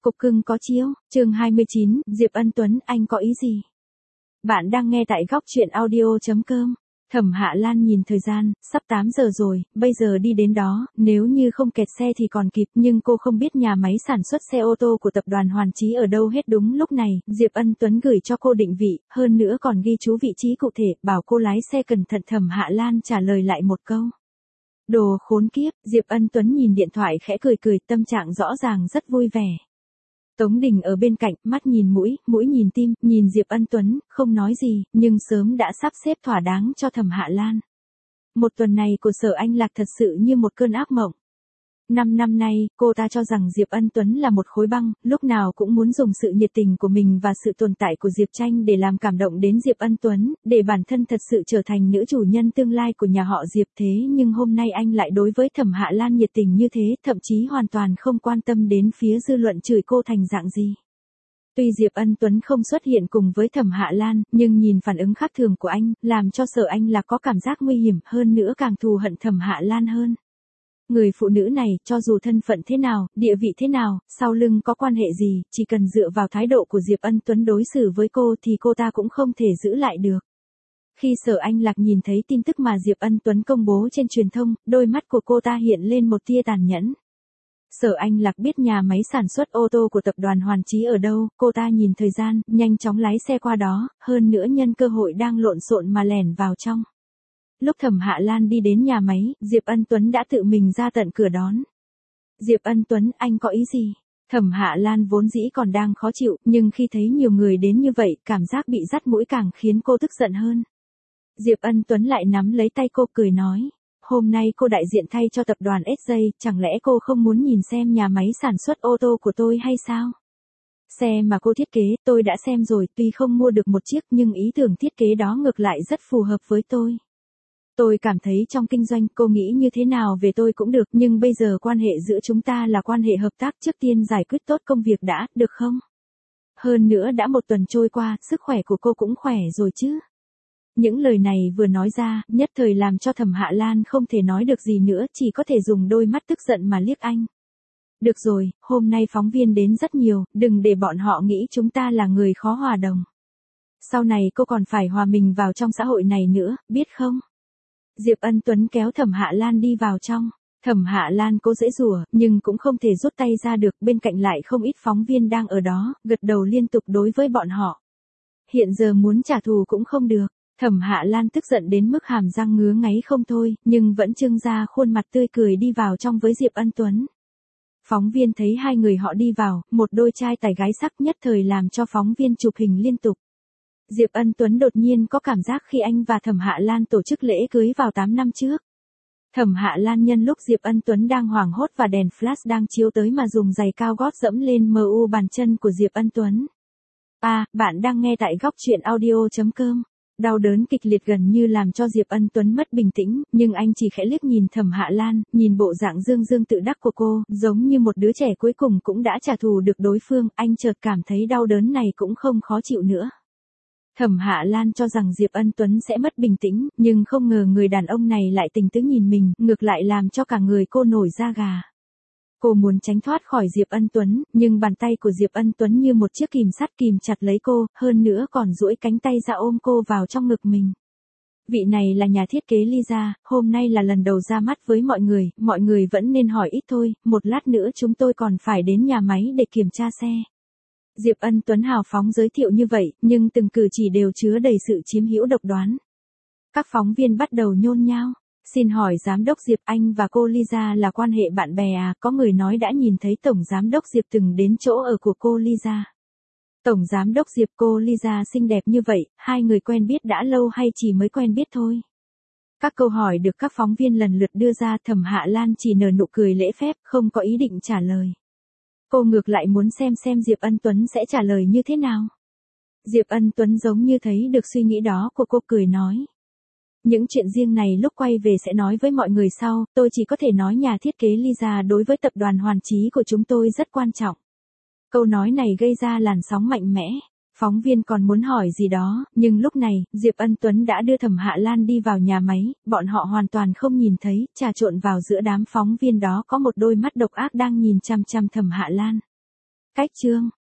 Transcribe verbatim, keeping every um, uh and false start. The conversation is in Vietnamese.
Cục cưng có chiếu, chương hai mươi chín, Diệp Ân Tuấn, anh có ý gì? Bạn đang nghe tại góc chuyện audio chấm com. Thẩm Hạ Lan nhìn thời gian, sắp tám giờ rồi, bây giờ đi đến đó, nếu như không kẹt xe thì còn kịp, nhưng cô không biết nhà máy sản xuất xe ô tô của tập đoàn Hoàn Chí ở đâu hết. Đúng lúc này, Diệp Ân Tuấn gửi cho cô định vị, hơn nữa còn ghi chú vị trí cụ thể, bảo cô lái xe cẩn thận. Thẩm Hạ Lan trả lời lại một câu. Đồ khốn kiếp, Diệp Ân Tuấn nhìn điện thoại khẽ cười cười, tâm trạng rõ ràng rất vui vẻ. Tống Đình ở bên cạnh, mắt nhìn mũi, mũi nhìn tim, nhìn Diệp Ân Tuấn, không nói gì, nhưng sớm đã sắp xếp thỏa đáng cho Thẩm Hạ Lan. Một tuần này của Sở Anh Lạc thật sự như một cơn ác mộng. Năm năm nay, cô ta cho rằng Diệp Ân Tuấn là một khối băng, lúc nào cũng muốn dùng sự nhiệt tình của mình và sự tồn tại của Diệp Tranh để làm cảm động đến Diệp Ân Tuấn, để bản thân thật sự trở thành nữ chủ nhân tương lai của nhà họ Diệp. Thế nhưng hôm nay anh lại đối với Thẩm Hạ Lan nhiệt tình như thế, thậm chí hoàn toàn không quan tâm đến phía dư luận chửi cô thành dạng gì. Tuy Diệp Ân Tuấn không xuất hiện cùng với Thẩm Hạ Lan, nhưng nhìn phản ứng khác thường của anh, làm cho Sở Anh Lạc có cảm giác nguy hiểm, hơn nữa càng thù hận Thẩm Hạ Lan hơn. Người phụ nữ này, cho dù thân phận thế nào, địa vị thế nào, sau lưng có quan hệ gì, chỉ cần dựa vào thái độ của Diệp Ân Tuấn đối xử với cô thì cô ta cũng không thể giữ lại được. Khi Sở Anh Lạc nhìn thấy tin tức mà Diệp Ân Tuấn công bố trên truyền thông, đôi mắt của cô ta hiện lên một tia tàn nhẫn. Sở Anh Lạc biết nhà máy sản xuất ô tô của tập đoàn Hoàn Chí ở đâu, cô ta nhìn thời gian, nhanh chóng lái xe qua đó, hơn nữa nhân cơ hội đang lộn xộn mà lẻn vào trong. Lúc Thẩm Hạ Lan đi đến nhà máy, Diệp Ân Tuấn đã tự mình ra tận cửa đón. Diệp Ân Tuấn, anh có ý gì? Thẩm Hạ Lan vốn dĩ còn đang khó chịu, nhưng khi thấy nhiều người đến như vậy, cảm giác bị dắt mũi càng khiến cô tức giận hơn. Diệp Ân Tuấn lại nắm lấy tay cô cười nói. Hôm nay cô đại diện thay cho tập đoàn ét gi, chẳng lẽ cô không muốn nhìn xem nhà máy sản xuất ô tô của tôi hay sao? Xe mà cô thiết kế, tôi đã xem rồi, tuy không mua được một chiếc nhưng ý tưởng thiết kế đó ngược lại rất phù hợp với tôi. Tôi cảm thấy trong kinh doanh cô nghĩ như thế nào về tôi cũng được, nhưng bây giờ quan hệ giữa chúng ta là quan hệ hợp tác, trước tiên giải quyết tốt công việc đã, được không? Hơn nữa đã một tuần trôi qua, sức khỏe của cô cũng khỏe rồi chứ? Những lời này vừa nói ra, nhất thời làm cho Thẩm Hạ Lan không thể nói được gì nữa, chỉ có thể dùng đôi mắt tức giận mà liếc anh. Được rồi, hôm nay phóng viên đến rất nhiều, đừng để bọn họ nghĩ chúng ta là người khó hòa đồng. Sau này cô còn phải hòa mình vào trong xã hội này nữa, biết không? Diệp Ân Tuấn kéo Thẩm Hạ Lan đi vào trong. Thẩm Hạ Lan cố giãy giụa, nhưng cũng không thể rút tay ra được, bên cạnh lại không ít phóng viên đang ở đó, gật đầu liên tục đối với bọn họ. Hiện giờ muốn trả thù cũng không được. Thẩm Hạ Lan tức giận đến mức hàm răng ngứa ngáy không thôi, nhưng vẫn trưng ra khuôn mặt tươi cười đi vào trong với Diệp Ân Tuấn. Phóng viên thấy hai người họ đi vào, một đôi trai tài gái sắc, nhất thời làm cho phóng viên chụp hình liên tục. Diệp Ân Tuấn đột nhiên có cảm giác khi anh và Thẩm Hạ Lan tổ chức lễ cưới vào tám năm trước. Thẩm Hạ Lan nhân lúc Diệp Ân Tuấn đang hoảng hốt và đèn flash đang chiếu tới mà dùng giày cao gót dẫm lên mờ u bàn chân của Diệp Ân Tuấn. À, bạn đang nghe tại góc chuyện audio chấm com. Đau đớn kịch liệt gần như làm cho Diệp Ân Tuấn mất bình tĩnh, nhưng anh chỉ khẽ liếc nhìn Thẩm Hạ Lan, nhìn bộ dạng dương dương tự đắc của cô, giống như một đứa trẻ cuối cùng cũng đã trả thù được đối phương, anh chợt cảm thấy đau đớn này cũng không khó chịu nữa. Thẩm Hạ Lan cho rằng Diệp Ân Tuấn sẽ mất bình tĩnh, nhưng không ngờ người đàn ông này lại tình tứ nhìn mình, ngược lại làm cho cả người cô nổi da gà. Cô muốn tránh thoát khỏi Diệp Ân Tuấn, nhưng bàn tay của Diệp Ân Tuấn như một chiếc kìm sắt kìm chặt lấy cô, hơn nữa còn duỗi cánh tay ra ôm cô vào trong ngực mình. Vị này là nhà thiết kế Lisa, hôm nay là lần đầu ra mắt với mọi người, mọi người vẫn nên hỏi ít thôi, một lát nữa chúng tôi còn phải đến nhà máy để kiểm tra xe. Diệp Ân Tuấn hào phóng giới thiệu như vậy, nhưng từng cử chỉ đều chứa đầy sự chiếm hữu độc đoán. Các phóng viên bắt đầu nhôn nhao. Xin hỏi giám đốc Diệp, anh và cô Lisa là quan hệ bạn bè à? Có người nói đã nhìn thấy tổng giám đốc Diệp từng đến chỗ ở của cô Lisa. Tổng giám đốc Diệp, cô Lisa xinh đẹp như vậy, hai người quen biết đã lâu hay chỉ mới quen biết thôi? Các câu hỏi được các phóng viên lần lượt đưa ra, Thẩm Hạ Lan chỉ nở nụ cười lễ phép, không có ý định trả lời. Cô ngược lại muốn xem xem Diệp Ân Tuấn sẽ trả lời như thế nào. Diệp Ân Tuấn giống như thấy được suy nghĩ đó của cô, cười nói. Những chuyện riêng này lúc quay về sẽ nói với mọi người sau, tôi chỉ có thể nói nhà thiết kế Lisa đối với tập đoàn Hoàn Chí của chúng tôi rất quan trọng. Câu nói này gây ra làn sóng mạnh mẽ. Phóng viên còn muốn hỏi gì đó, nhưng lúc này, Diệp Ân Tuấn đã đưa Thẩm Hạ Lan đi vào nhà máy, bọn họ hoàn toàn không nhìn thấy, trà trộn vào giữa đám phóng viên đó có một đôi mắt độc ác đang nhìn chằm chằm Thẩm Hạ Lan. Cách chương